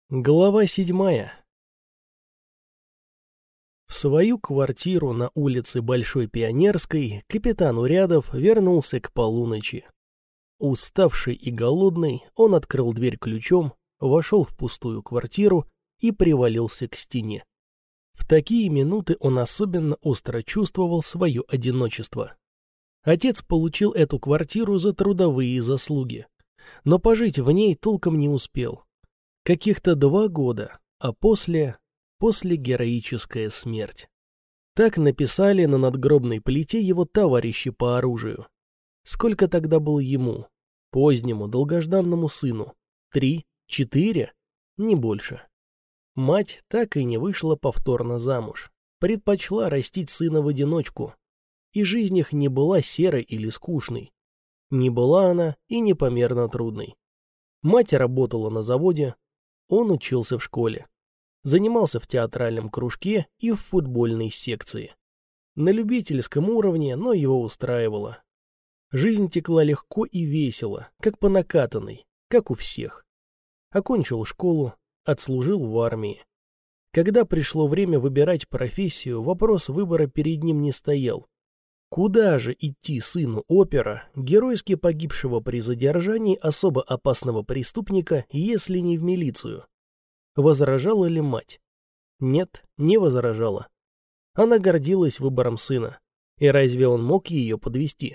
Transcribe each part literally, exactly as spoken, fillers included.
Глава седьмая. В свою квартиру на улице Большой Пионерской капитан Урядов вернулся к полуночи. Уставший и голодный, он открыл дверь ключом, вошел в пустую квартиру и привалился к стене. В такие минуты он особенно остро чувствовал свое одиночество. Отец получил эту квартиру за трудовые заслуги, но пожить в ней толком не успел. Каких-то два года, а после... после героическая смерть. Так написали на надгробной плите его товарищи по оружию. Сколько тогда было ему, позднему, долгожданному сыну? Три? Четыре? Не больше. Мать так и не вышла повторно замуж. Предпочла растить сына в одиночку. И жизнь их не была серой или скучной. Не была она и непомерно трудной. Мать работала на заводе, он учился в школе. Занимался в театральном кружке и в футбольной секции. На любительском уровне, но его устраивало. Жизнь текла легко и весело, как по накатанной, как у всех. Окончил школу, отслужил в армии. Когда пришло время выбирать профессию, вопрос выбора перед ним не стоял. Куда же идти сыну опера, геройски погибшего при задержании особо опасного преступника, если не в милицию? Возражала ли мать? Нет, не возражала. Она гордилась выбором сына. И разве он мог ее подвести?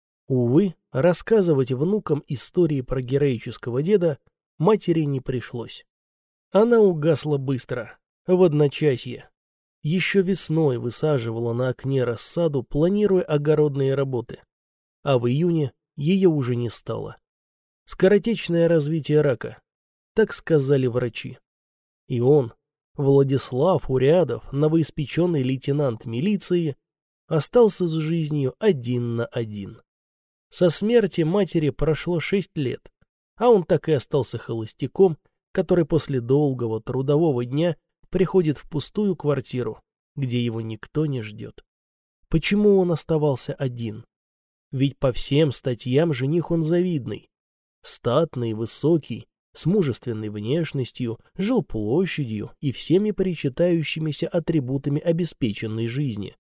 Увы, рассказывать внукам истории про героического деда матери не пришлось. Она угасла быстро, в одночасье. Еще весной высаживала на окне рассаду, планируя огородные работы. А в июне ее уже не стало. Скоротечное развитие рака. Так сказали врачи. И он, Владислав Урядов, новоиспеченный лейтенант милиции, остался с жизнью один на один. Со смерти матери прошло шесть лет, а он так и остался холостяком, который после долгого трудового дня приходит в пустую квартиру, где его никто не ждет. Почему он оставался один? Ведь по всем статьям жених он завидный. Статный, высокий, с мужественной внешностью, жилплощадью и всеми причитающимися атрибутами обеспеченной жизни.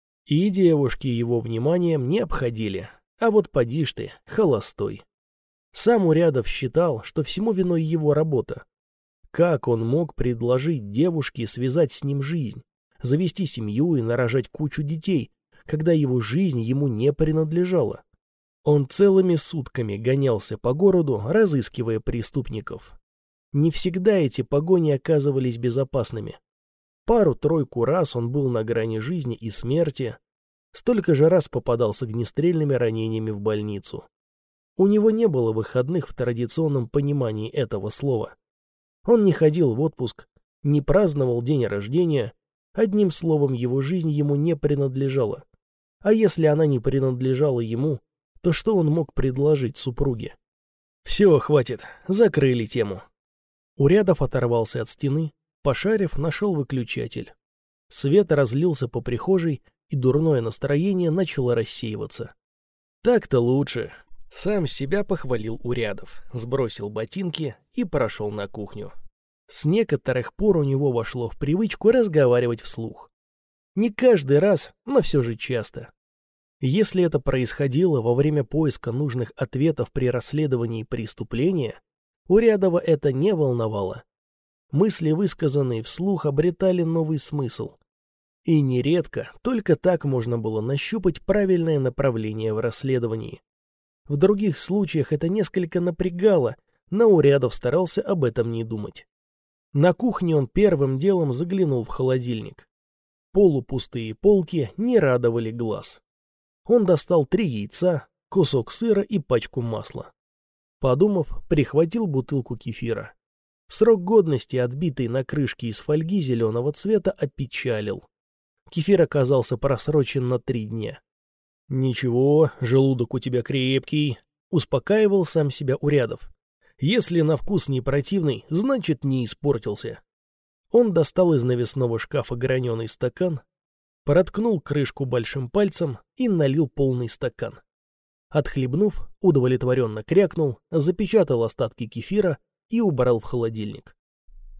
И девушки его вниманием не обходили, а вот поди ж ты, холостой. Сам Урядов считал, что всему виной его работа. Как он мог предложить девушке связать с ним жизнь, завести семью и нарожать кучу детей, когда его жизнь ему не принадлежала? Он целыми сутками гонялся по городу, разыскивая преступников. Не всегда эти погони оказывались безопасными. Пару-тройку раз он был на грани жизни и смерти, столько же раз попадал с огнестрельными ранениями в больницу. У него не было выходных в традиционном понимании этого слова. Он не ходил в отпуск, не праздновал день рождения, одним словом, его жизнь ему не принадлежала. А если она не принадлежала ему, то что он мог предложить супруге? Все, хватит, закрыли тему. Урядов оторвался от стены, пошарив, нашел выключатель. Свет разлился по прихожей, и дурное настроение начало рассеиваться. Так-то лучше. Сам себя похвалил Урядов, сбросил ботинки и прошел на кухню. С некоторых пор у него вошло в привычку разговаривать вслух. Не каждый раз, но все же часто. Если это происходило во время поиска нужных ответов при расследовании преступления, Урядова это не волновало. Мысли, высказанные вслух, обретали новый смысл. И нередко только так можно было нащупать правильное направление в расследовании. В других случаях это несколько напрягало, но Урядов старался об этом не думать. На кухне он первым делом заглянул в холодильник. Полупустые полки не радовали глаз. Он достал три яйца, кусок сыра и пачку масла. Подумав, прихватил бутылку кефира. Срок годности, отбитый на крышке из фольги зеленого цвета, опечалил. Кефир оказался просрочен на три дня. «Ничего, желудок у тебя крепкий», — успокаивал сам себя Урядов. «Если на вкус не противный, значит, не испортился». Он достал из навесного шкафа граненый стакан, проткнул крышку большим пальцем и налил полный стакан. Отхлебнув, удовлетворенно крякнул, запечатал остатки кефира и убрал в холодильник.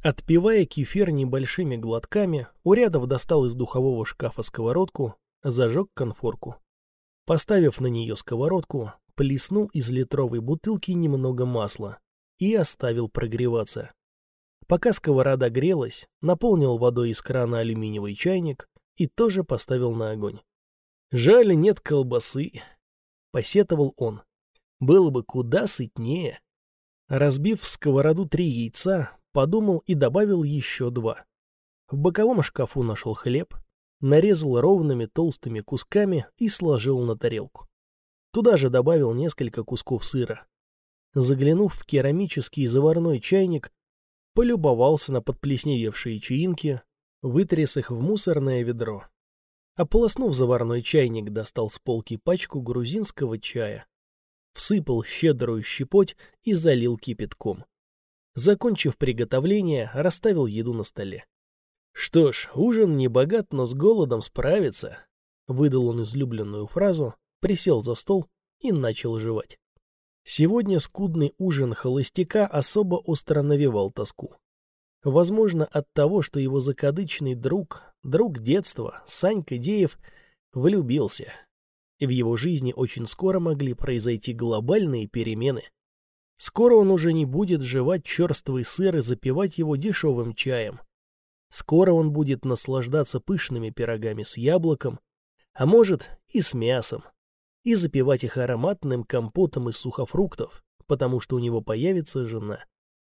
Отпивая кефир небольшими глотками, Урядов достал из духового шкафа сковородку, зажег конфорку. Поставив на нее сковородку, плеснул из литровой бутылки немного масла и оставил прогреваться. Пока сковорода грелась, наполнил водой из крана алюминиевый чайник и тоже поставил на огонь. «Жаль, нет колбасы», — посетовал он. «Было бы куда сытнее». Разбив в сковороду три яйца, подумал и добавил еще два. В боковом шкафу нашел хлеб, нарезал ровными толстыми кусками и сложил на тарелку. Туда же добавил несколько кусков сыра. Заглянув в керамический заварной чайник, полюбовался на подплесневевшие чаинки, вытряс их в мусорное ведро. Ополоснув заварной чайник, достал с полки пачку грузинского чая, всыпал щедрую щепоть и залил кипятком. Закончив приготовление, расставил еду на столе. «Что ж, ужин не богат, но с голодом справится», — выдал он излюбленную фразу, присел за стол и начал жевать. Сегодня скудный ужин холостяка особо остро навевал тоску. Возможно, от того, что его закадычный друг, друг детства, Санька Деев, влюбился. И в его жизни очень скоро могли произойти глобальные перемены. Скоро он уже не будет жевать черствый сыр и запивать его дешевым чаем. Скоро он будет наслаждаться пышными пирогами с яблоком, а может и с мясом, и запивать их ароматным компотом из сухофруктов, потому что у него появится жена.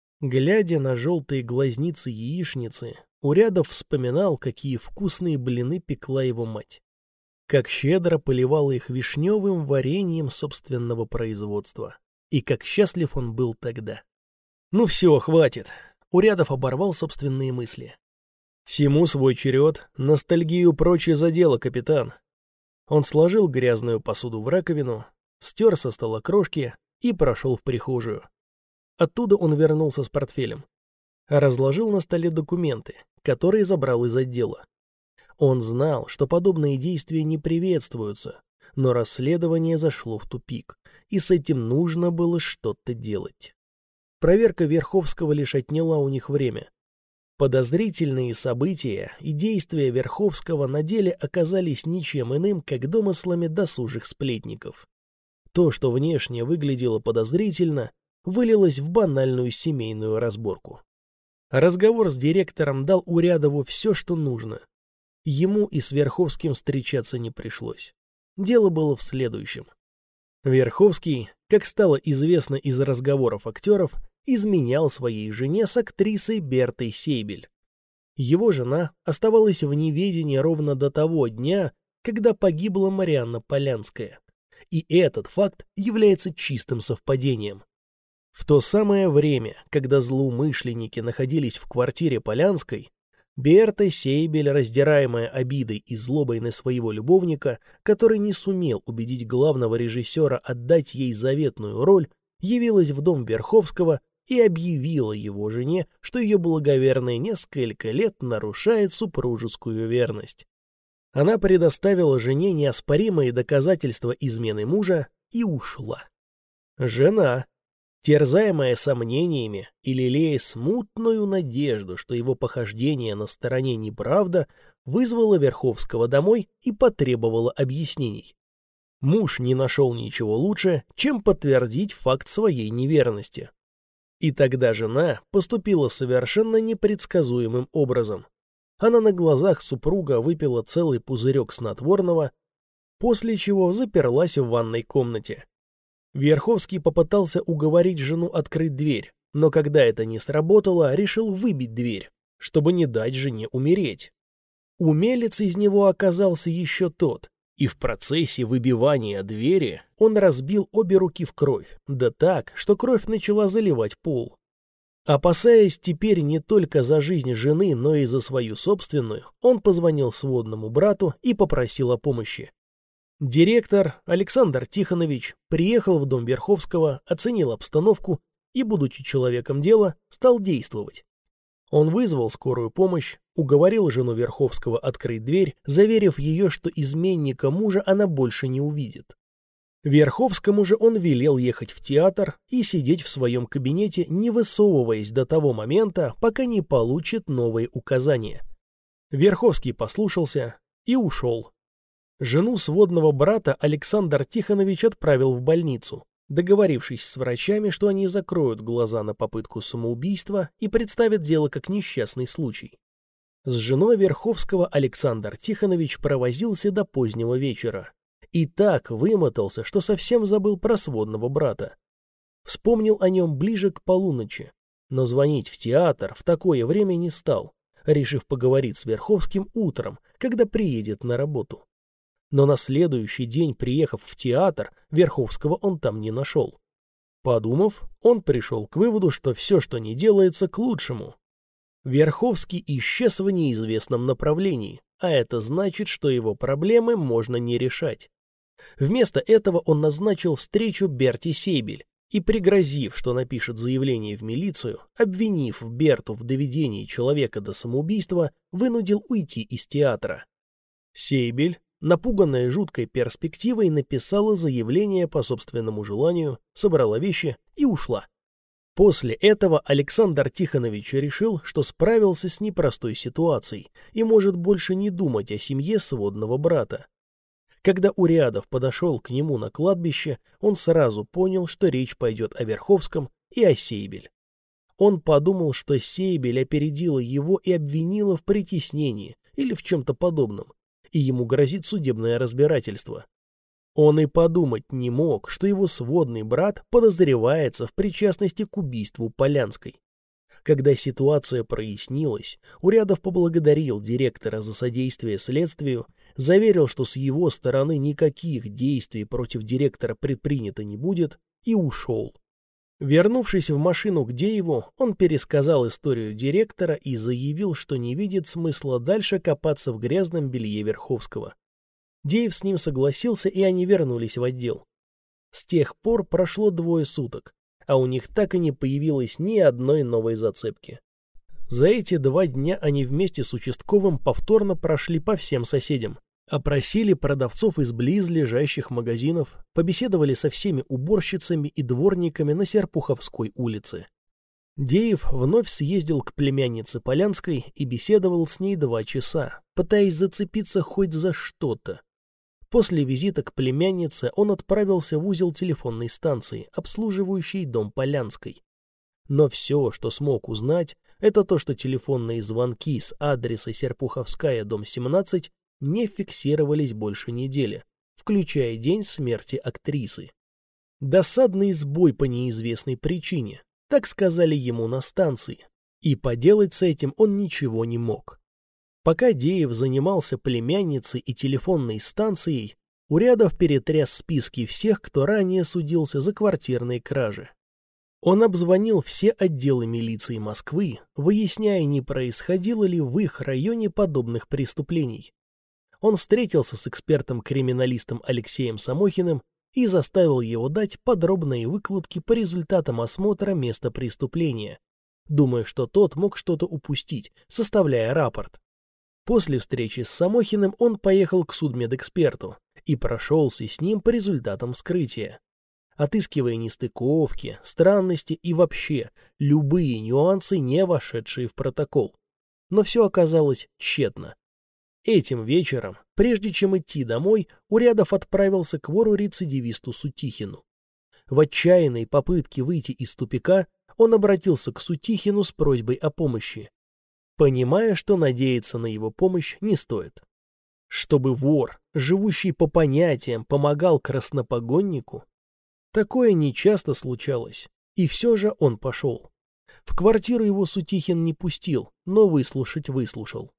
Глядя на желтые глазницы яичницы, Урядов вспоминал, какие вкусные блины пекла его мать. Как щедро поливала их вишневым вареньем собственного производства. И как счастлив он был тогда. Ну все, хватит. Урядов оборвал собственные мысли. Всему свой черед, ностальгию прочее за дело, капитан. Он сложил грязную посуду в раковину, стер со стола крошки и прошел в прихожую. Оттуда он вернулся с портфелем. Разложил на столе документы, которые забрал из отдела. Он знал, что подобные действия не приветствуются, но расследование зашло в тупик, и с этим нужно было что-то делать. Проверка Верховского лишь отняла у них время. Подозрительные события и действия Верховского на деле оказались ничем иным, как домыслами досужих сплетников. То, что внешне выглядело подозрительно, вылилось в банальную семейную разборку. Разговор с директором дал Урядову все, что нужно. Ему и с Верховским встречаться не пришлось. Дело было в следующем. Верховский, как стало известно из разговоров актеров, изменял своей жене с актрисой Бертой Сейбель. Его жена оставалась в неведении ровно до того дня, когда погибла Марианна Полянская. И этот факт является чистым совпадением. В то самое время, когда злоумышленники находились в квартире Полянской, Берта Сейбель, раздираемая обидой и злобой на своего любовника, который не сумел убедить главного режиссера отдать ей заветную роль, явилась в дом Верховского и объявила его жене, что ее благоверный несколько лет нарушает супружескую верность. Она предоставила жене неоспоримые доказательства измены мужа и ушла. Жена, терзаемая сомнениями и лелея смутную надежду, что его похождение на стороне неправда, вызвала Верховского домой и потребовала объяснений. Муж не нашел ничего лучше, чем подтвердить факт своей неверности. И тогда жена поступила совершенно непредсказуемым образом. Она на глазах супруга выпила целый пузырек снотворного, после чего заперлась в ванной комнате. Верховский попытался уговорить жену открыть дверь, но когда это не сработало, решил выбить дверь, чтобы не дать жене умереть. Умелец из него оказался еще тот, и в процессе выбивания двери он разбил обе руки в кровь, да так, что кровь начала заливать пол. Опасаясь теперь не только за жизнь жены, но и за свою собственную, он позвонил сводному брату и попросил о помощи. Директор Александр Тихонович приехал в дом Верховского, оценил обстановку и, будучи человеком дела, стал действовать. Он вызвал скорую помощь, уговорил жену Верховского открыть дверь, заверив ее, что изменника мужа она больше не увидит. Верховскому же он велел ехать в театр и сидеть в своем кабинете, не высовываясь до того момента, пока не получит новые указания. Верховский послушался и ушел. Жену сводного брата Александр Тихонович отправил в больницу, договорившись с врачами, что они закроют глаза на попытку самоубийства и представят дело как несчастный случай. С женой Верховского Александр Тихонович провозился до позднего вечера. И так вымотался, что совсем забыл про сводного брата. Вспомнил о нем ближе к полуночи, но звонить в театр в такое время не стал, решив поговорить с Верховским утром, когда приедет на работу. Но на следующий день, приехав в театр, Верховского он там не нашел. Подумав, он пришел к выводу, что все, что не делается, к лучшему. Верховский исчез в неизвестном направлении, а это значит, что его проблемы можно не решать. Вместо этого он назначил встречу Берте Сейбель и, пригрозив, что напишет заявление в милицию, обвинив Берту в доведении человека до самоубийства, вынудил уйти из театра. Сейбель, напуганная жуткой перспективой, написала заявление по собственному желанию, собрала вещи и ушла. После этого Александр Тихонович решил, что справился с непростой ситуацией и может больше не думать о семье сводного брата. Когда Урядов подошел к нему на кладбище, он сразу понял, что речь пойдет о Верховском и о Сейбель. Он подумал, что Сейбель опередила его и обвинила в притеснении или в чем-то подобном, и ему грозит судебное разбирательство. Он и подумать не мог, что его сводный брат подозревается в причастности к убийству Полянской. Когда ситуация прояснилась, Урядов поблагодарил директора за содействие следствию, заверил, что с его стороны никаких действий против директора предпринято не будет, и ушел. Вернувшись в машину к Дееву, он пересказал историю директора и заявил, что не видит смысла дальше копаться в грязном белье Верховского. Деев с ним согласился, и они вернулись в отдел. С тех пор прошло двое суток, а у них так и не появилось ни одной новой зацепки. За эти два дня они вместе с участковым повторно прошли по всем соседям, опросили продавцов из близлежащих магазинов, побеседовали со всеми уборщицами и дворниками на Серпуховской улице. Деев вновь съездил к племяннице Полянской и беседовал с ней два часа, пытаясь зацепиться хоть за что-то. После визита к племяннице он отправился в узел телефонной станции, обслуживающей дом Полянской. Но все, что смог узнать, это то, что телефонные звонки с адреса Серпуховская, дом семнадцать, не фиксировались больше недели, включая день смерти актрисы. Досадный сбой по неизвестной причине, так сказали ему на станции, и поделать с этим он ничего не мог. Пока Деев занимался племянницей и телефонной станцией, Урядов перетряс списки всех, кто ранее судился за квартирные кражи. Он обзвонил все отделы милиции Москвы, выясняя, не происходило ли в их районе подобных преступлений. Он встретился с экспертом-криминалистом Алексеем Самохиным и заставил его дать подробные выкладки по результатам осмотра места преступления, думая, что тот мог что-то упустить, составляя рапорт. После встречи с Самохиным он поехал к судмедэксперту и прошелся с ним по результатам вскрытия, отыскивая нестыковки, странности и вообще любые нюансы, не вошедшие в протокол. Но все оказалось тщетно. Этим вечером, прежде чем идти домой, Урядов отправился к вору-рецидивисту Сутихину. В отчаянной попытке выйти из тупика он обратился к Сутихину с просьбой о помощи, понимая, что надеяться на его помощь не стоит. Чтобы вор, живущий по понятиям, помогал краснопогоннику? Такое нечасто случалось, и все же он пошел. В квартиру его Сутихин не пустил, но выслушать выслушал.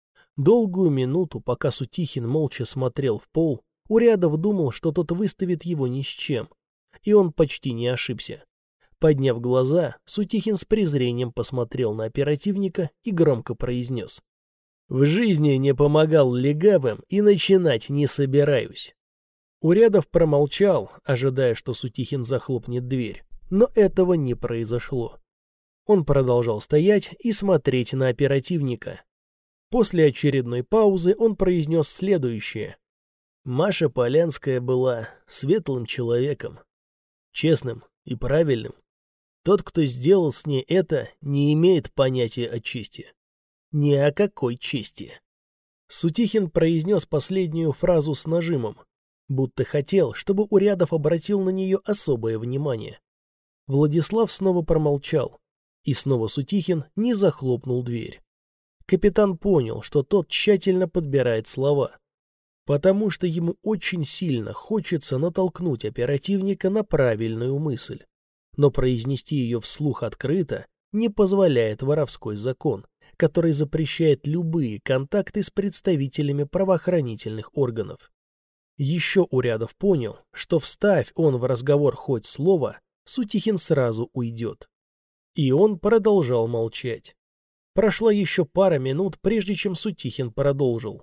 Долгую минуту, пока Сутихин молча смотрел в пол, Урядов думал, что тот выставит его ни с чем, и он почти не ошибся. Подняв глаза, Сутихин с презрением посмотрел на оперативника и громко произнес: «В жизни не помогал легавым и начинать не собираюсь». Урядов промолчал, ожидая, что Сутихин захлопнет дверь, но этого не произошло. Он продолжал стоять и смотреть на оперативника. После очередной паузы он произнес следующее: Маша Полянская была светлым человеком, честным и правильным. Тот, кто сделал с ней это, не имеет понятия о чести. Ни о какой чести. Сутихин произнес последнюю фразу с нажимом, будто хотел, чтобы Урядов обратил на нее особое внимание. Владислав снова промолчал, и снова Сутихин не захлопнул дверь. Капитан понял, что тот тщательно подбирает слова, потому что ему очень сильно хочется натолкнуть оперативника на правильную мысль, но произнести ее вслух открыто не позволяет воровской закон, который запрещает любые контакты с представителями правоохранительных органов. Еще Урядов понял, что вставь он в разговор хоть слово, Сутихин сразу уйдет. И он продолжал молчать. Прошла еще пара минут, прежде чем Сутихин продолжил.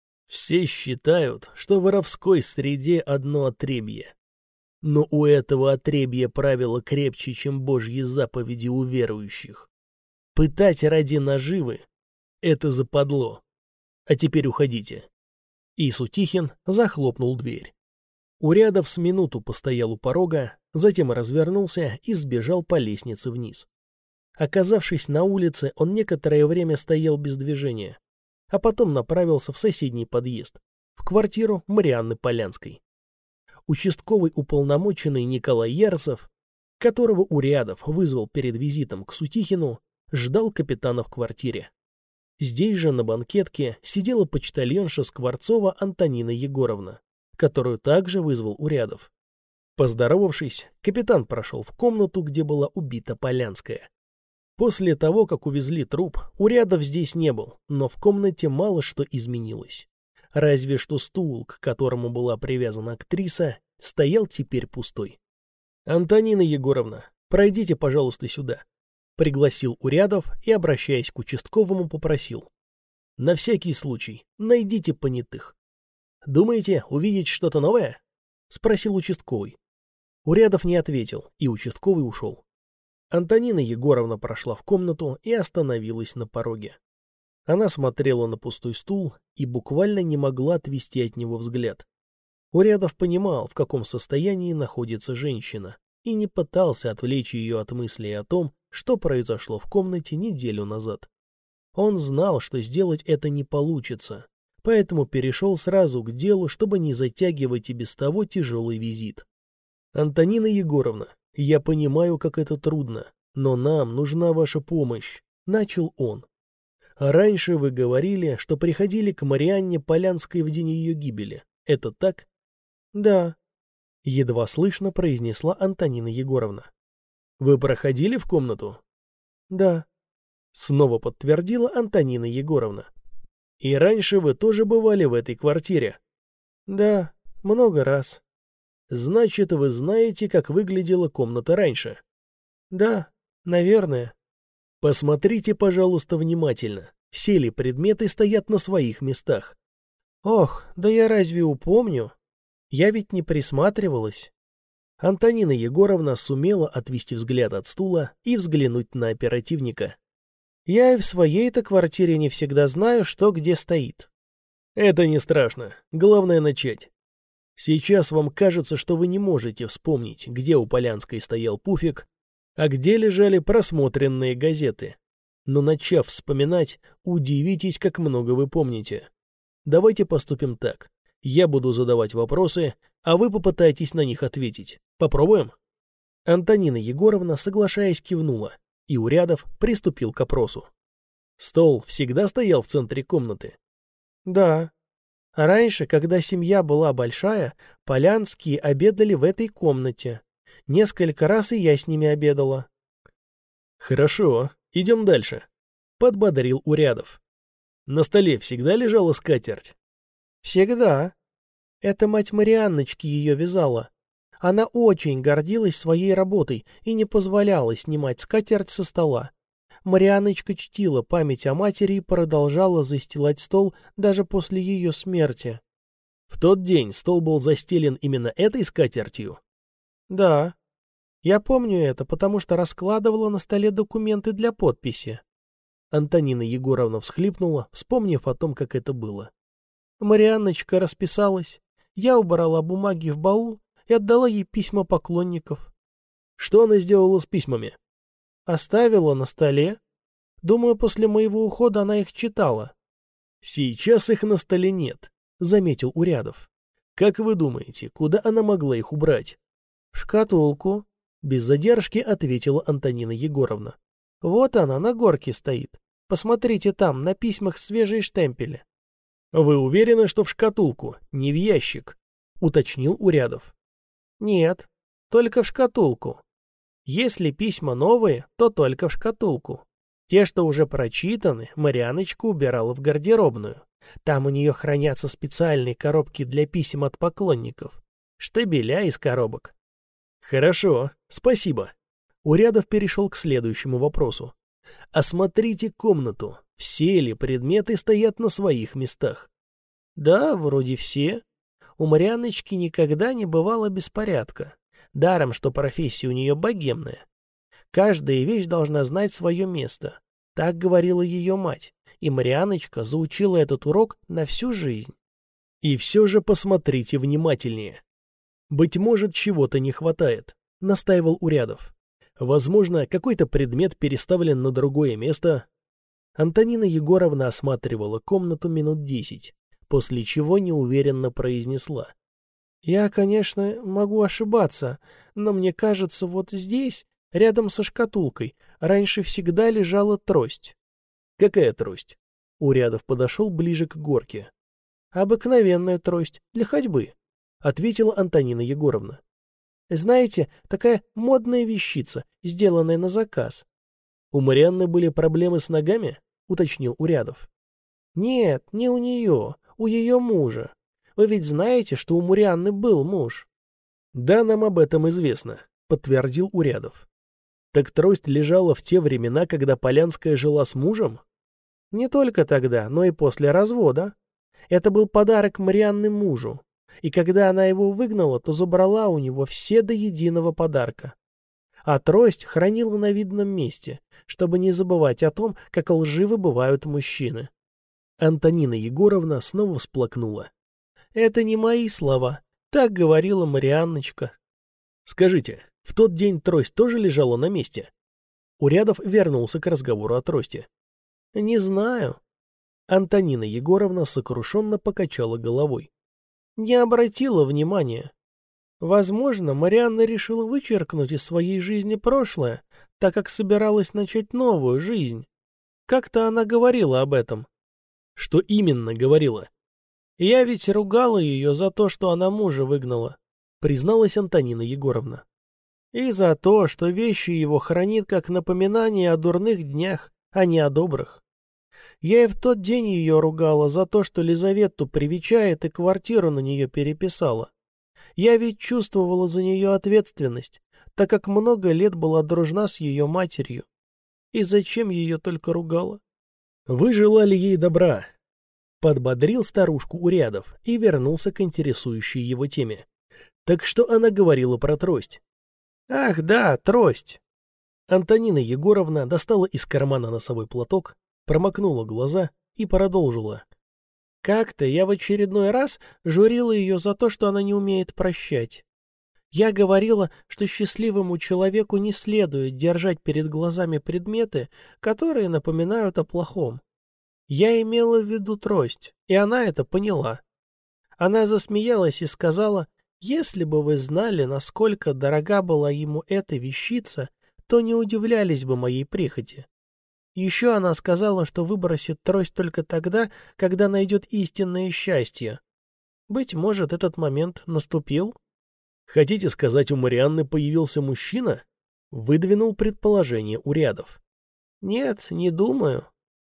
Все считают, что в воровской среде одно отребье. Но у этого отребья правила крепче, чем Божьи заповеди у верующих. Пытать ради наживы — это западло. А теперь уходите. И Сутихин захлопнул дверь. Урядов с минуту постоял у порога, затем развернулся и сбежал по лестнице вниз. Оказавшись на улице, он некоторое время стоял без движения, а потом направился в соседний подъезд, в квартиру Марианны Полянской. Участковый уполномоченный Николай Ярцев, которого Урядов вызвал перед визитом к Сутихину, ждал капитана в квартире. Здесь же на банкетке сидела почтальонша Скворцова Антонина Егоровна, которую также вызвал Урядов. Поздоровавшись, капитан прошел в комнату, где была убита Полянская. После того, как увезли труп, Урядов здесь не был, но в комнате мало что изменилось. Разве что стул, к которому была привязана актриса, стоял теперь пустой. «Антонина Егоровна, пройдите, пожалуйста, сюда», — пригласил Урядов и, обращаясь к участковому, попросил. «На всякий случай, найдите понятых». «Думаете, увидеть что-то новое?» — спросил участковый. Урядов не ответил, и участковый ушел. Антонина Егоровна прошла в комнату и остановилась на пороге. Она смотрела на пустой стул и буквально не могла отвести от него взгляд. Урядов понимал, в каком состоянии находится женщина, и не пытался отвлечь ее от мыслей о том, что произошло в комнате неделю назад. Он знал, что сделать это не получится, поэтому перешел сразу к делу, чтобы не затягивать и без того тяжелый визит. «Антонина Егоровна, я понимаю, как это трудно, но нам нужна ваша помощь», — начал он. «Раньше вы говорили, что приходили к Марианне Полянской в день ее гибели. Это так?» «Да», — едва слышно произнесла Антонина Егоровна. «Вы проходили в комнату?» «Да», — снова подтвердила Антонина Егоровна. «И раньше вы тоже бывали в этой квартире?» «Да, много раз». «Значит, вы знаете, как выглядела комната раньше?» «Да, наверное». «Посмотрите, пожалуйста, внимательно. Все ли предметы стоят на своих местах?» «Ох, да я разве упомню? Я ведь не присматривалась». Антонина Егоровна сумела отвести взгляд от стула и взглянуть на оперативника. «Я и в своей-то квартире не всегда знаю, что где стоит». «Это не страшно. Главное начать. Сейчас вам кажется, что вы не можете вспомнить, где у Полянской стоял пуфик, а где лежали просмотренные газеты. Но начав вспоминать, удивитесь, как много вы помните. Давайте поступим так. Я буду задавать вопросы, а вы попытаетесь на них ответить. Попробуем?» Антонина Егоровна, соглашаясь, кивнула, и Урядов приступил к опросу. «Стол всегда стоял в центре комнаты?» «Да. А раньше, когда семья была большая, Полянские обедали в этой комнате. Несколько раз и я с ними обедала». «Хорошо, идем дальше», — подбодрил Урядов. «На столе всегда лежала скатерть?» «Всегда. Это мать Марианночки ее вязала. Она очень гордилась своей работой и не позволяла снимать скатерть со стола. Марианночка чтила память о матери и продолжала застилать стол даже после ее смерти». «В тот день стол был застелен именно этой скатертью?» «Да. Я помню это, потому что раскладывала на столе документы для подписи». Антонина Егоровна всхлипнула, вспомнив о том, как это было. Марианночка расписалась. Я убрала бумаги в баул и отдала ей письма поклонников. Что она сделала с письмами? Оставила на столе. Думаю, после моего ухода она их читала. Сейчас их на столе нет, заметил Урядов. Как вы думаете, куда она могла их убрать? В шкатулку, без задержки ответила Антонина Егоровна. Вот она на горке стоит. Посмотрите там, на письмах свежие штемпели. Вы уверены, что в шкатулку, не в ящик? Уточнил Урядов. Нет, только в шкатулку. Если письма новые, то только в шкатулку. Те, что уже прочитаны, Марьяночка убирала в гардеробную. Там у нее хранятся специальные коробки для писем от поклонников. Штабеля из коробок. Хорошо, спасибо. Урядов перешел к следующему вопросу. Осмотрите комнату. Все ли предметы стоят на своих местах? Да, вроде все. У Марьяночки никогда не бывало беспорядка. Даром, что профессия у нее богемная. Каждая вещь должна знать свое место. Так говорила ее мать, и Марьяночка заучила этот урок на всю жизнь. И все же посмотрите внимательнее. Быть может, чего-то не хватает, настаивал Урядов. Возможно, какой-то предмет переставлен на другое место. Антонина Егоровна осматривала комнату минут десять, после чего неуверенно произнесла. Я, конечно, могу ошибаться, но мне кажется, вот здесь, рядом со шкатулкой, раньше всегда лежала трость. Какая трость? Урядов подошел ближе к горке. Обыкновенная трость, для ходьбы, ответила Антонина Егоровна. Знаете, такая модная вещица, сделанная на заказ. У Марианны были проблемы с ногами? Уточнил Урядов. Нет, не у нее, у ее мужа. Вы ведь знаете, что у Марианны был муж? Да, нам об этом известно, подтвердил Урядов. Так трость лежала в те времена, когда Полянская жила с мужем? Не только тогда, но и после развода. Это был подарок Марианны мужу. И когда она его выгнала, то забрала у него все до единого подарка. А трость хранила на видном месте, чтобы не забывать о том, как лживы бывают мужчины. Антонина Егоровна снова всплакнула. Это не мои слова. Так говорила Марианночка. Скажите, в тот день трость тоже лежала на месте? Урядов вернулся к разговору о трости. Не знаю. Антонина Егоровна сокрушенно покачала головой. Не обратила внимания. Возможно, Марианна решила вычеркнуть из своей жизни прошлое, так как собиралась начать новую жизнь. Как-то она говорила об этом. Что именно говорила? Я ведь ругала ее за то, что она мужа выгнала, призналась Антонина Егоровна. И за то, что вещи его хранит как напоминание о дурных днях, а не о добрых. Я и в тот день ее ругала за то, что Лизавету привечает и квартиру на нее переписала. Я ведь чувствовала за нее ответственность, так как много лет была дружна с ее матерью. И зачем ее только ругала? Вы желали ей добра. Подбодрил старушку Урядов и вернулся к интересующей его теме. Так что она говорила про трость? Ах, да, трость. Антонина Егоровна достала из кармана носовой платок, промокнула глаза и продолжила. Как-то я в очередной раз журила ее за то, что она не умеет прощать. Я говорила, что счастливому человеку не следует держать перед глазами предметы, которые напоминают о плохом. Я имела в виду трость, и она это поняла. Она засмеялась и сказала, если бы вы знали, насколько дорога была ему эта вещица, то не удивлялись бы моей прихоти. Еще она сказала, что выбросит трость только тогда, когда найдет истинное счастье. Быть может, этот момент наступил? Хотите сказать, у Марианны появился мужчина? Выдвинул предположение Урядов. Нет, не думаю.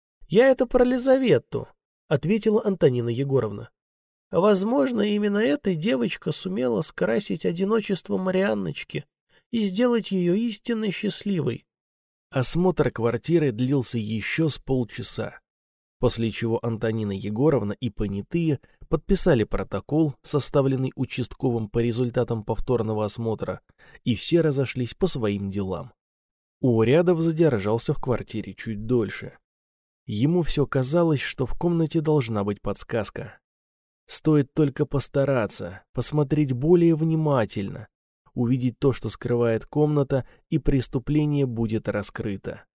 Я это про Лизавету, ответила Антонина Егоровна. Возможно, именно эта девочка сумела скрасить одиночество Марианночки и сделать ее истинно счастливой. Осмотр квартиры длился еще с полчаса, после чего Антонина Егоровна и понятые подписали протокол, составленный участковым по результатам повторного осмотра, и все разошлись по своим делам. Урядов задержался в квартире чуть дольше. Ему все казалось, что в комнате должна быть подсказка. Стоит только постараться, посмотреть более внимательно, увидеть то, что скрывает комната, и преступление будет раскрыто.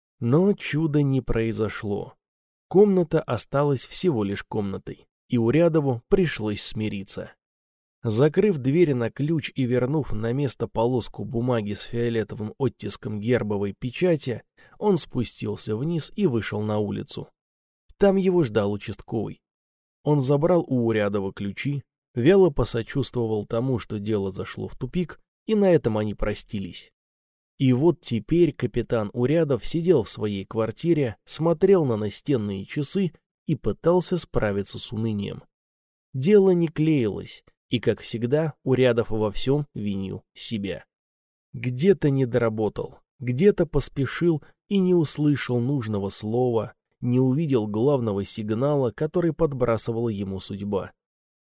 Но чуда не произошло. Комната осталась всего лишь комнатой, и Урядову пришлось смириться. Закрыв дверь на ключ и вернув на место полоску бумаги с фиолетовым оттиском гербовой печати, он спустился вниз и вышел на улицу. Там его ждал участковый. Он забрал у Урядова ключи, вяло посочувствовал тому, что дело зашло в тупик, и на этом они простились. И вот теперь капитан Урядов сидел в своей квартире, смотрел на настенные часы и пытался справиться с унынием. Дело не клеилось, и, как всегда, Урядов во всем винил себя. Где-то не доработал, где-то поспешил и не услышал нужного слова, не увидел главного сигнала, который подбрасывала ему судьба.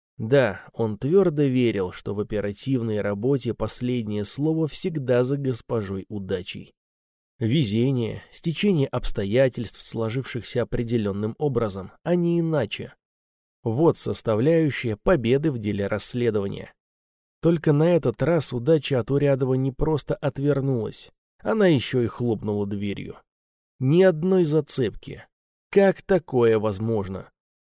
Да, он твердо верил, что в оперативной работе последнее слово всегда за госпожой удачей. Везение, стечение обстоятельств, сложившихся определенным образом, а не иначе. Вот составляющая победы в деле расследования. Только на этот раз удача от Урядова не просто отвернулась, она еще и хлопнула дверью. Ни одной зацепки. Как такое возможно?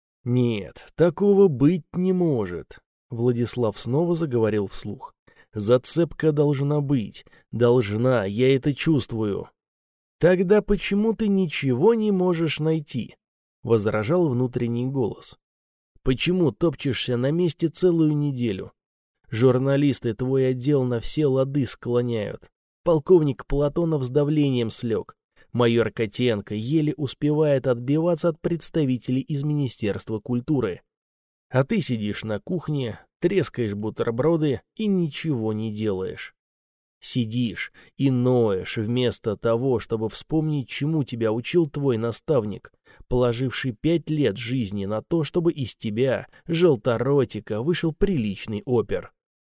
Нет, такого быть не может. Владислав снова заговорил вслух. Зацепка должна быть. Должна, я это чувствую. Тогда почему ты ничего не можешь найти? Возражал внутренний голос. Почему топчешься на месте целую неделю? Журналисты твой отдел на все лады склоняют. Полковник Платонов с давлением слег. Майор Котенко еле успевает отбиваться от представителей из Министерства культуры. А ты сидишь на кухне, трескаешь бутерброды и ничего не делаешь. Сидишь и ноешь вместо того, чтобы вспомнить, чему тебя учил твой наставник, положивший пять лет жизни на то, чтобы из тебя, желторотика, вышел приличный опер.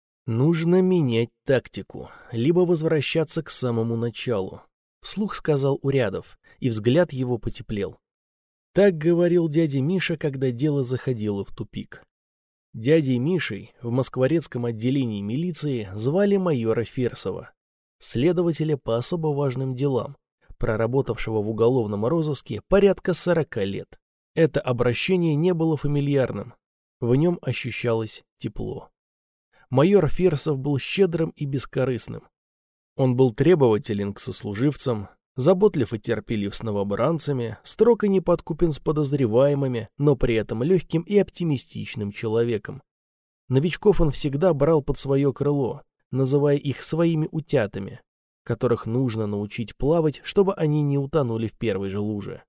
Нужно менять тактику, либо возвращаться к самому началу. Вслух сказал Урядов, и взгляд его потеплел. Так говорил дядя Миша, когда дело заходило в тупик. Дядей Мишей в москворецком отделении милиции звали майора Фирсова, следователя по особо важным делам, проработавшего в уголовном розыске порядка сорока лет. Это обращение не было фамильярным, в нем ощущалось тепло. Майор Фирсов был щедрым и бескорыстным. Он был требователен к сослуживцам, заботлив и терпелив с новобранцами, строг и неподкупен с подозреваемыми, но при этом легким и оптимистичным человеком. Новичков он всегда брал под свое крыло, называя их своими утятами, которых нужно научить плавать, чтобы они не утонули в первой же луже.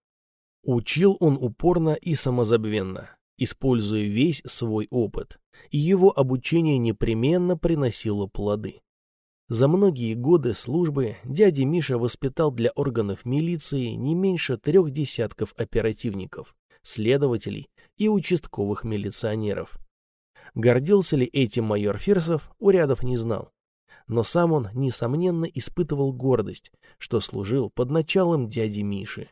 Учил он упорно и самозабвенно, используя весь свой опыт, и его обучение непременно приносило плоды. За многие годы службы дядя Миша воспитал для органов милиции не меньше трех десятков оперативников, следователей и участковых милиционеров. Гордился ли этим майор Фирсов, Урядов не знал. Но сам он, несомненно, испытывал гордость, что служил под началом дяди Миши.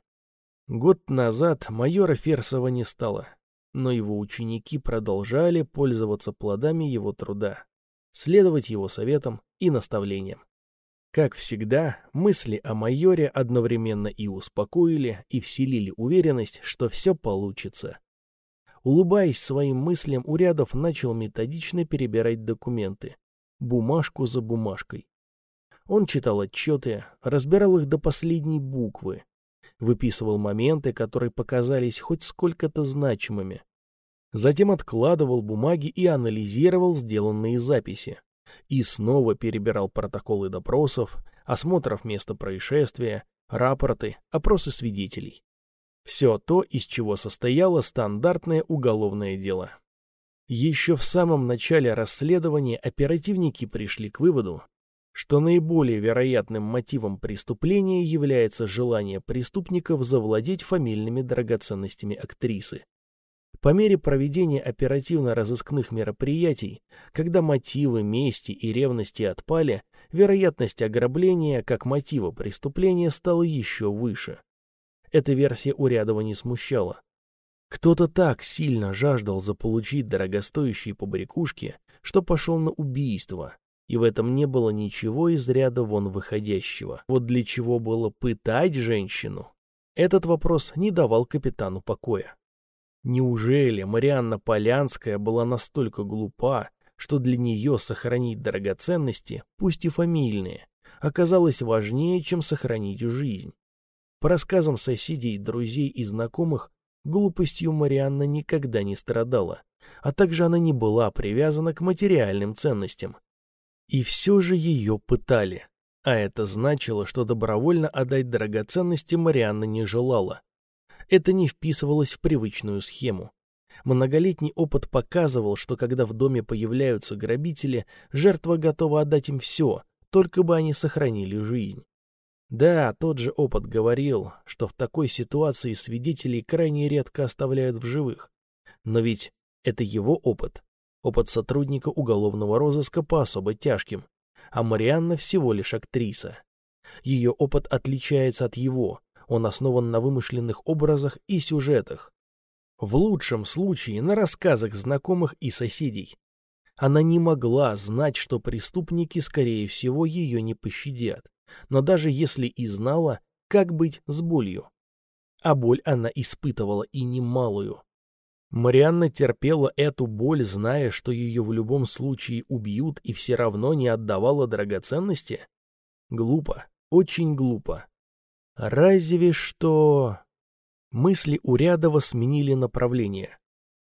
Год назад майора Фирсова не стало, но его ученики продолжали пользоваться плодами его труда, следовать его советам и наставлениям. Как всегда, мысли о майоре одновременно и успокоили, и вселили уверенность, что все получится. Улыбаясь своим мыслям, Урядов начал методично перебирать документы, бумажку за бумажкой. Он читал отчеты, разбирал их до последней буквы, выписывал моменты, которые показались хоть сколько-то значимыми. Затем откладывал бумаги и анализировал сделанные записи. И снова перебирал протоколы допросов, осмотров места происшествия, рапорты, опросы свидетелей. Все то, из чего состояло стандартное уголовное дело. Еще в самом начале расследования оперативники пришли к выводу, что наиболее вероятным мотивом преступления является желание преступников завладеть фамильными драгоценностями актрисы. По мере проведения оперативно-розыскных мероприятий, когда мотивы мести и ревности отпали, вероятность ограбления как мотива преступления стала еще выше. Эта версия Урядова не смущала. Кто-то так сильно жаждал заполучить дорогостоящие побрякушки, что пошел на убийство, и в этом не было ничего из ряда вон выходящего. Вот для чего было пытать женщину? Этот вопрос не давал капитану покоя. Неужели Марианна Полянская была настолько глупа, что для нее сохранить драгоценности, пусть и фамильные, оказалось важнее, чем сохранить жизнь? По рассказам соседей, друзей и знакомых, глупостью Марианна никогда не страдала, а также она не была привязана к материальным ценностям. И все же ее пытали, а это значило, что добровольно отдать драгоценности Марианна не желала. Это не вписывалось в привычную схему. Многолетний опыт показывал, что когда в доме появляются грабители, жертва готова отдать им все, только бы они сохранили жизнь. Да, тот же опыт говорил, что в такой ситуации свидетелей крайне редко оставляют в живых. Но ведь это его опыт, опыт сотрудника уголовного розыска по особо тяжким, а Марианна всего лишь актриса. Ее опыт отличается от его, он основан на вымышленных образах и сюжетах. В лучшем случае на рассказах знакомых и соседей. Она не могла знать, что преступники, скорее всего, ее не пощадят. Но даже если и знала, как быть с болью? А боль она испытывала и немалую. Марианна терпела эту боль, зная, что ее в любом случае убьют, и все равно не отдавала драгоценности? Глупо, очень глупо. Разве что... Мысли Урядова сменили направление.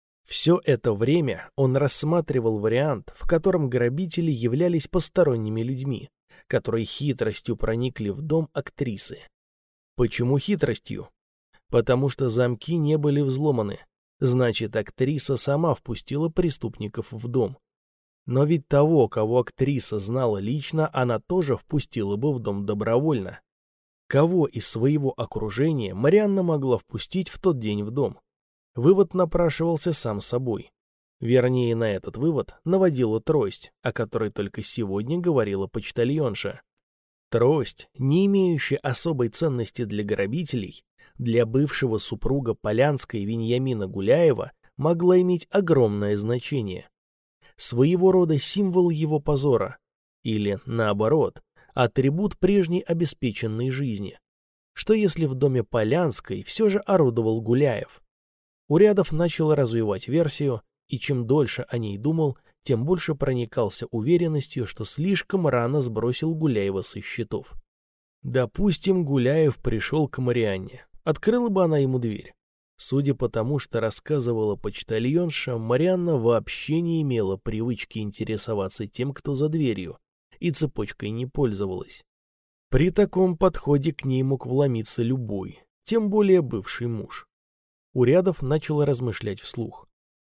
Все это время он рассматривал вариант, в котором грабители являлись посторонними людьми, которые хитростью проникли в дом актрисы. Почему хитростью? Потому что замки не были взломаны. Значит, актриса сама впустила преступников в дом. Но ведь того, кого актриса знала лично, она тоже впустила бы в дом добровольно. Кого из своего окружения Марианна могла впустить в тот день в дом? Вывод напрашивался сам собой. Вернее, на этот вывод наводила трость, о которой только сегодня говорила почтальонша. Трость, не имеющая особой ценности для грабителей, для бывшего супруга Полянской Вениамина Гуляева, могла иметь огромное значение. Своего рода символ его позора. Или, наоборот, атрибут прежней обеспеченной жизни. Что если в доме Полянской все же орудовал Гуляев? Урядов начал развивать версию, и чем дольше о ней думал, тем больше проникался уверенностью, что слишком рано сбросил Гуляева со счетов. Допустим, Гуляев пришел к Марианне. Открыла бы она ему дверь. Судя по тому, что рассказывала почтальонша, Марианна вообще не имела привычки интересоваться тем, кто за дверью, и цепочкой не пользовалась. При таком подходе к ней мог вломиться любой, тем более бывший муж. Урядов начал размышлять вслух.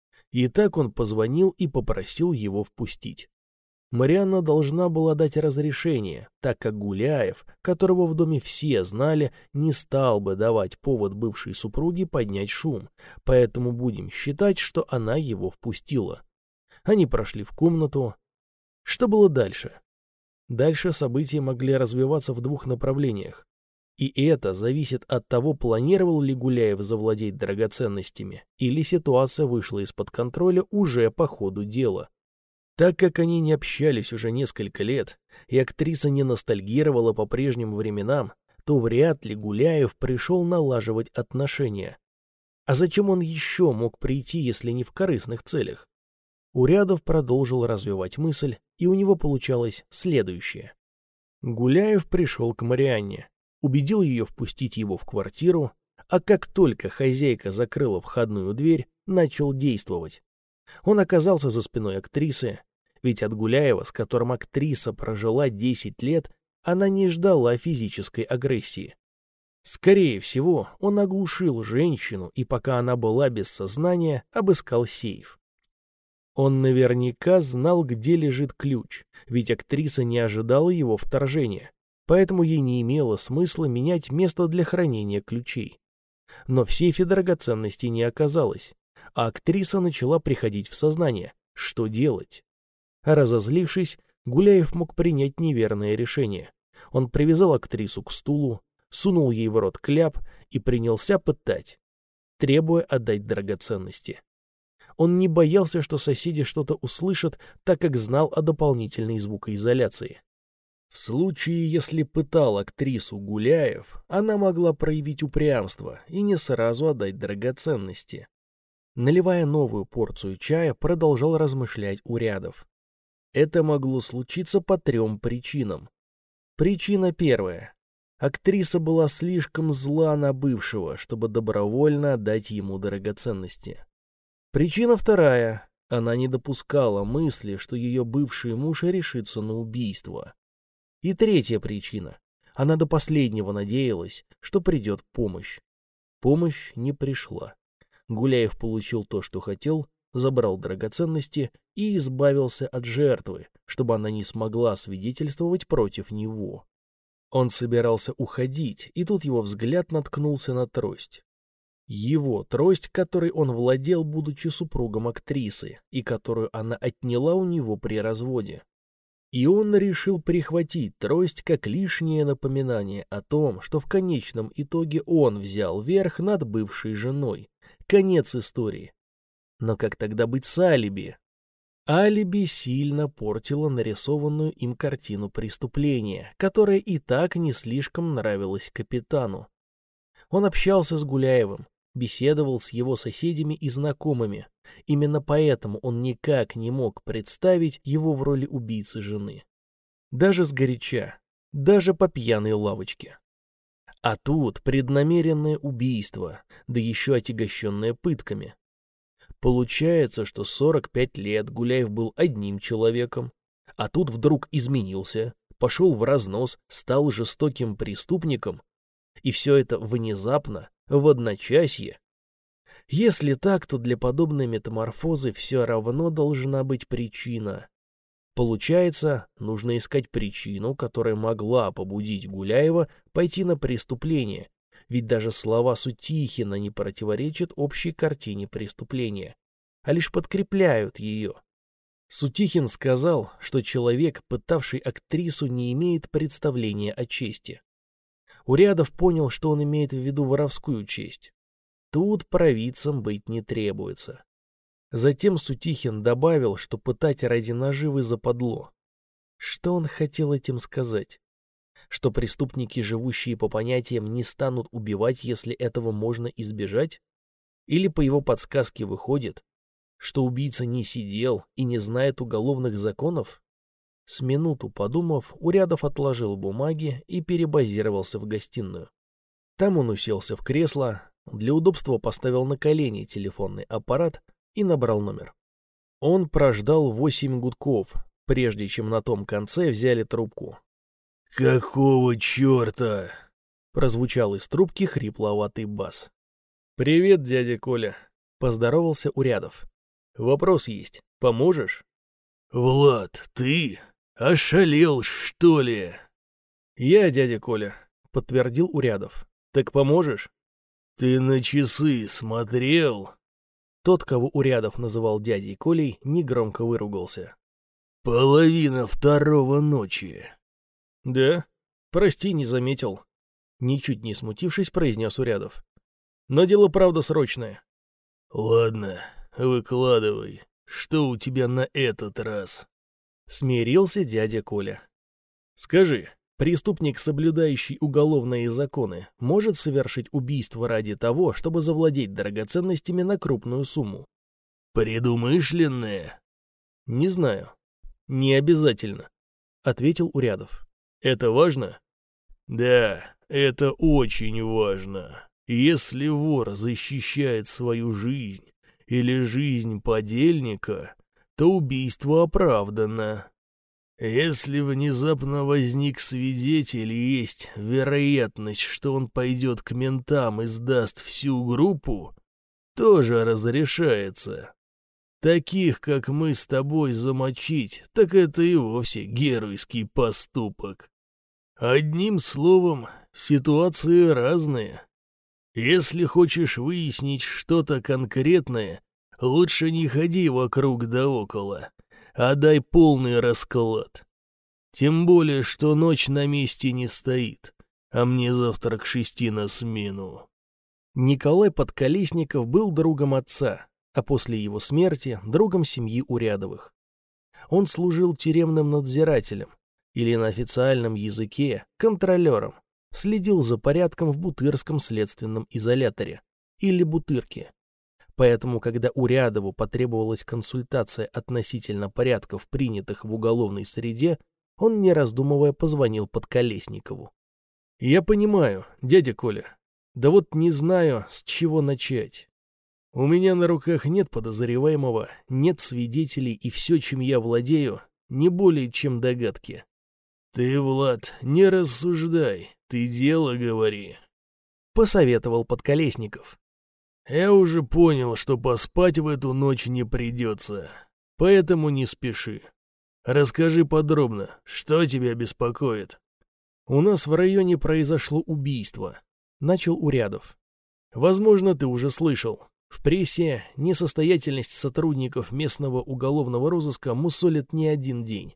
И так он позвонил и попросил его впустить. Марианна должна была дать разрешение, так как Гуляев, которого в доме все знали, не стал бы давать повод бывшей супруге поднять шум, поэтому будем считать, что она его впустила. Они прошли в комнату. Что было дальше? Дальше события могли развиваться в двух направлениях. И это зависит от того, планировал ли Гуляев завладеть драгоценностями, или ситуация вышла из-под контроля уже по ходу дела. Так как они не общались уже несколько лет, и актриса не ностальгировала по прежним временам, то вряд ли Гуляев пришел налаживать отношения. А зачем он еще мог прийти, если не в корыстных целях? Урядов продолжил развивать мысль, и у него получалось следующее. Гуляев пришел к Марианне, убедил ее впустить его в квартиру, а как только хозяйка закрыла входную дверь, начал действовать. Он оказался за спиной актрисы, ведь от Гуляева, с которым актриса прожила десять лет, она не ждала физической агрессии. Скорее всего, он оглушил женщину и, пока она была без сознания, обыскал сейф. Он наверняка знал, где лежит ключ, ведь актриса не ожидала его вторжения, поэтому ей не имело смысла менять место для хранения ключей. Но в сейфе драгоценностей не оказалось, а актриса начала приходить в сознание. Что делать? Разозлившись, Гуляев мог принять неверное решение. Он привязал актрису к стулу, сунул ей в рот кляп и принялся пытать. требуя отдать драгоценности. Он не боялся, что соседи что-то услышат, так как знал о дополнительной звукоизоляции. В случае, если пытал актрису Гуляев, она могла проявить упрямство и не сразу отдать драгоценности. Наливая новую порцию чая, продолжал размышлять Урядов. Это могло случиться по трем причинам. Причина первая. Актриса была слишком зла на бывшего, чтобы добровольно отдать ему драгоценности. Причина вторая. Она не допускала мысли, что ее бывший муж решится на убийство. И третья причина. Она до последнего надеялась, что придет помощь. Помощь не пришла. Гуляев получил то, что хотел, забрал драгоценности и избавился от жертвы, чтобы она не смогла свидетельствовать против него. Он собирался уходить, и тут его взгляд наткнулся на трость. Его трость, которой он владел, будучи супругом актрисы, и которую она отняла у него при разводе. И он решил прихватить трость как лишнее напоминание о том, что в конечном итоге он взял верх над бывшей женой. Конец истории. Но как тогда быть с алиби? Алиби сильно портило нарисованную им картину преступления, которая и так не слишком нравилась капитану. Он общался с Гуляевым, беседовал с его соседями и знакомыми. Именно поэтому он никак не мог представить его в роли убийцы жены. Даже сгоряча, даже по пьяной лавочке. А тут преднамеренное убийство, да еще отягощенное пытками. Получается, что сорок пять лет Гуляев был одним человеком, а тут вдруг изменился, пошел в разнос, стал жестоким преступником. И все это внезапно, в одночасье. Если так, то для подобной метаморфозы все равно должна быть причина. Получается, нужно искать причину, которая могла побудить Гуляева пойти на преступление, ведь даже слова Сутихина не противоречат общей картине преступления, а лишь подкрепляют ее. Сутихин сказал, что человек, пытавший актрису, не имеет представления о чести. Урядов понял, что он имеет в виду воровскую честь. Тут провидцем быть не требуется. Затем Сутихин добавил, что пытать ради наживы западло. Что он хотел этим сказать? Что преступники, живущие по понятиям, не станут убивать, если этого можно избежать? Или по его подсказке выходит, что убийца не сидел и не знает уголовных законов? С минуту подумав, Урядов отложил бумаги и перебазировался в гостиную. Там он уселся в кресло, для удобства поставил на колени телефонный аппарат и набрал номер. Он прождал восемь гудков, прежде чем на том конце взяли трубку. «Какого черта?» — прозвучал из трубки хрипловатый бас. «Привет, дядя Коля», — поздоровался Урядов. «Вопрос есть. Поможешь?» «Влад, ты ошалел, что ли?» «Я, дядя Коля», — подтвердил Урядов. «Так поможешь?» «Ты на часы смотрел?» Тот, кого Урядов называл дядей Колей, негромко выругался. «Половина второго ночи». «Да? Прости, не заметил». Ничуть не смутившись, произнес Урядов. «Но дело правда срочное». «Ладно, выкладывай. Что у тебя на этот раз?» Смирился дядя Коля. «Скажи, преступник, соблюдающий уголовные законы, может совершить убийство ради того, чтобы завладеть драгоценностями на крупную сумму?» «Предумышленное?» «Не знаю. Не обязательно», — ответил Урядов. «Это важно?» «Да, это очень важно. Если вор защищает свою жизнь или жизнь подельника, то убийство оправдано. Если внезапно возник свидетель, есть вероятность, что он пойдет к ментам и сдаст всю группу, тоже разрешается. Таких, как мы с тобой, замочить, так это и вовсе геройский поступок. Одним словом, ситуации разные. Если хочешь выяснить что-то конкретное, лучше не ходи вокруг да около, а дай полный расклад. Тем более, что ночь на месте не стоит, а мне завтра к шести на смену». Николай Подколесников был другом отца, а после его смерти – другом семьи Урядовых. Он служил тюремным надзирателем, или на официальном языке – контролером, следил за порядком в Бутырском следственном изоляторе, или Бутырке. Поэтому, когда Урядову потребовалась консультация относительно порядков, принятых в уголовной среде, он, не раздумывая, позвонил Подколесникову. «Я понимаю, дядя Коля. Да вот не знаю, с чего начать. У меня на руках нет подозреваемого, нет свидетелей, и все, чем я владею, не более чем догадки». «Ты, Влад, не рассуждай, ты дело говори», — посоветовал Подколесников. «Я уже понял, что поспать в эту ночь не придется, поэтому не спеши. Расскажи подробно, что тебя беспокоит?» «У нас в районе произошло убийство», — начал Урядов. «Возможно, ты уже слышал. В прессе несостоятельность сотрудников местного уголовного розыска мусолит не один день».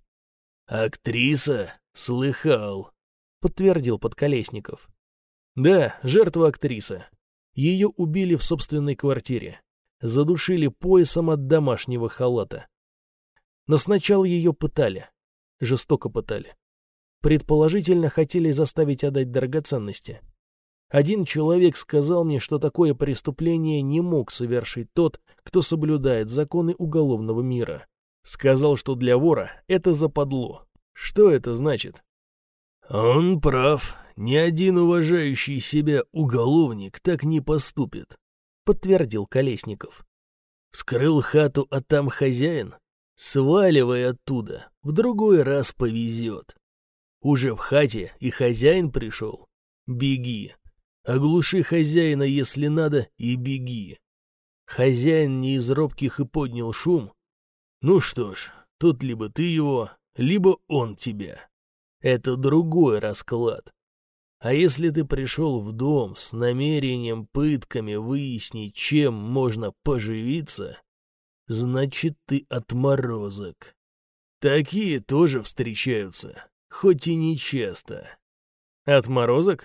«Актриса? Слыхал», — подтвердил Подколесников. «Да, жертва актриса. Ее убили в собственной квартире. Задушили поясом от домашнего халата. Но сначала ее пытали. Жестоко пытали. Предположительно, хотели заставить отдать драгоценности. Один человек сказал мне, что такое преступление не мог совершить тот, кто соблюдает законы уголовного мира. Сказал, что для вора это западло. Что это значит?» «Он прав. Ни один уважающий себя уголовник так не поступит», — подтвердил Колесников. «Вскрыл хату, а там хозяин? Сваливай оттуда, в другой раз повезет. Уже в хате и хозяин пришел? Беги. Оглуши хозяина, если надо, и беги. Хозяин не из робких и поднял шум? Ну что ж, тут либо ты его, либо он тебя. Это другой расклад. А если ты пришел в дом с намерением пытками выяснить, чем можно поживиться, значит, ты отморозок. Такие тоже встречаются, хоть и не часто». «Отморозок?»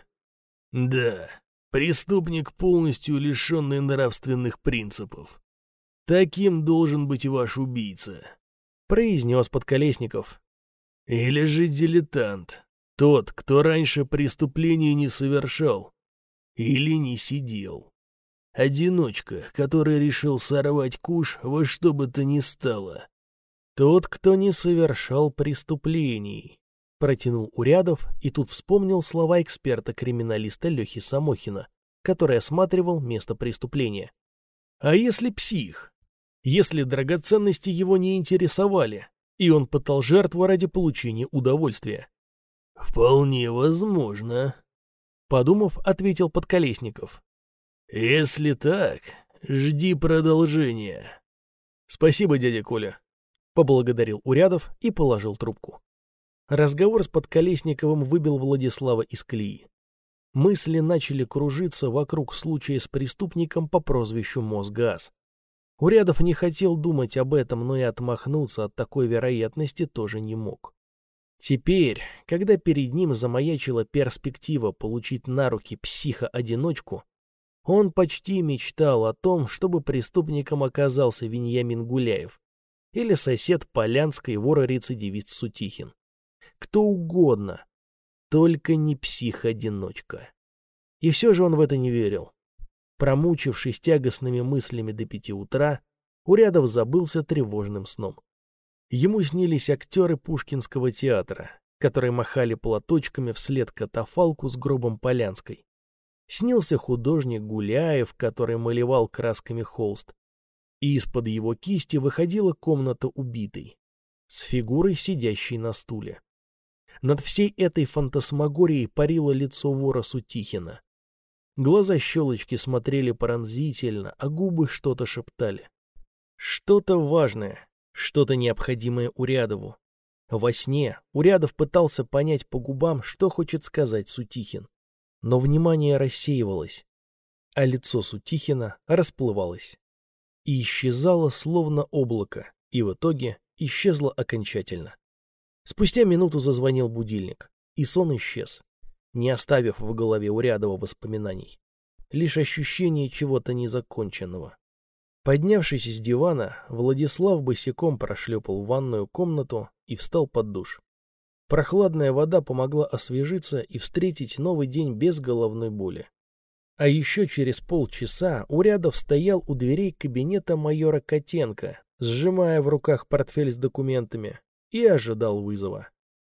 «Да, преступник, полностью лишенный нравственных принципов. Таким должен быть ваш убийца», — произнес Подколесников. «Или же дилетант, тот, кто раньше преступлений не совершал или не сидел. Одиночка, который решил сорвать куш во что бы то ни стало». «Тот, кто не совершал преступлений», — протянул Урядов и тут вспомнил слова эксперта-криминалиста Лехи Самохина, который осматривал место преступления. «А если псих? Если драгоценности его не интересовали, и он пытал жертву ради получения удовольствия?» «Вполне возможно», — подумав, ответил Подколесников. «Если так, жди продолжения». «Спасибо, дядя Коля», — поблагодарил Урядов и положил трубку. Разговор с Подколесниковым выбил Владислава из колеи. Мысли начали кружиться вокруг случая с преступником по прозвищу Мосгаз. Урядов не хотел думать об этом, но и отмахнуться от такой вероятности тоже не мог. Теперь, когда перед ним замаячила перспектива получить на руки психа-одиночку, он почти мечтал о том, чтобы преступником оказался Вениамин Гуляев или сосед Полянской вор-рецидивист Сутихин. Кто угодно, только не псих-одиночка. И все же он в это не верил. Промучившись тягостными мыслями до пяти утра, Урядов забылся тревожным сном. Ему снились актеры Пушкинского театра, которые махали платочками вслед катафалку с гробом Полянской. Снился художник Гуляев, который малевал красками холст. И из-под его кисти выходила комната убитой, с фигурой, сидящей на стуле. Над всей этой фантасмагорией парило лицо вора Сутихина. Глаза щелочки смотрели пронзительно, а губы что-то шептали. Что-то важное, что-то необходимое Урядову. Во сне Урядов пытался понять по губам, что хочет сказать Сутихин. Но внимание рассеивалось, а лицо Сутихина расплывалось. И исчезало словно облако, и в итоге исчезло окончательно. Спустя минуту зазвонил будильник, и сон исчез, не оставив в голове Урядова воспоминаний. лишь ощущение чего-то незаконченного. Поднявшись с дивана, Владислав босиком прошлепал в ванную комнату и встал под душ. Прохладная вода помогла освежиться и встретить новый день без головной боли. А еще через полчаса Урядов стоял у дверей кабинета майора Котенко, сжимая в руках портфель с документами, и ожидал вызова.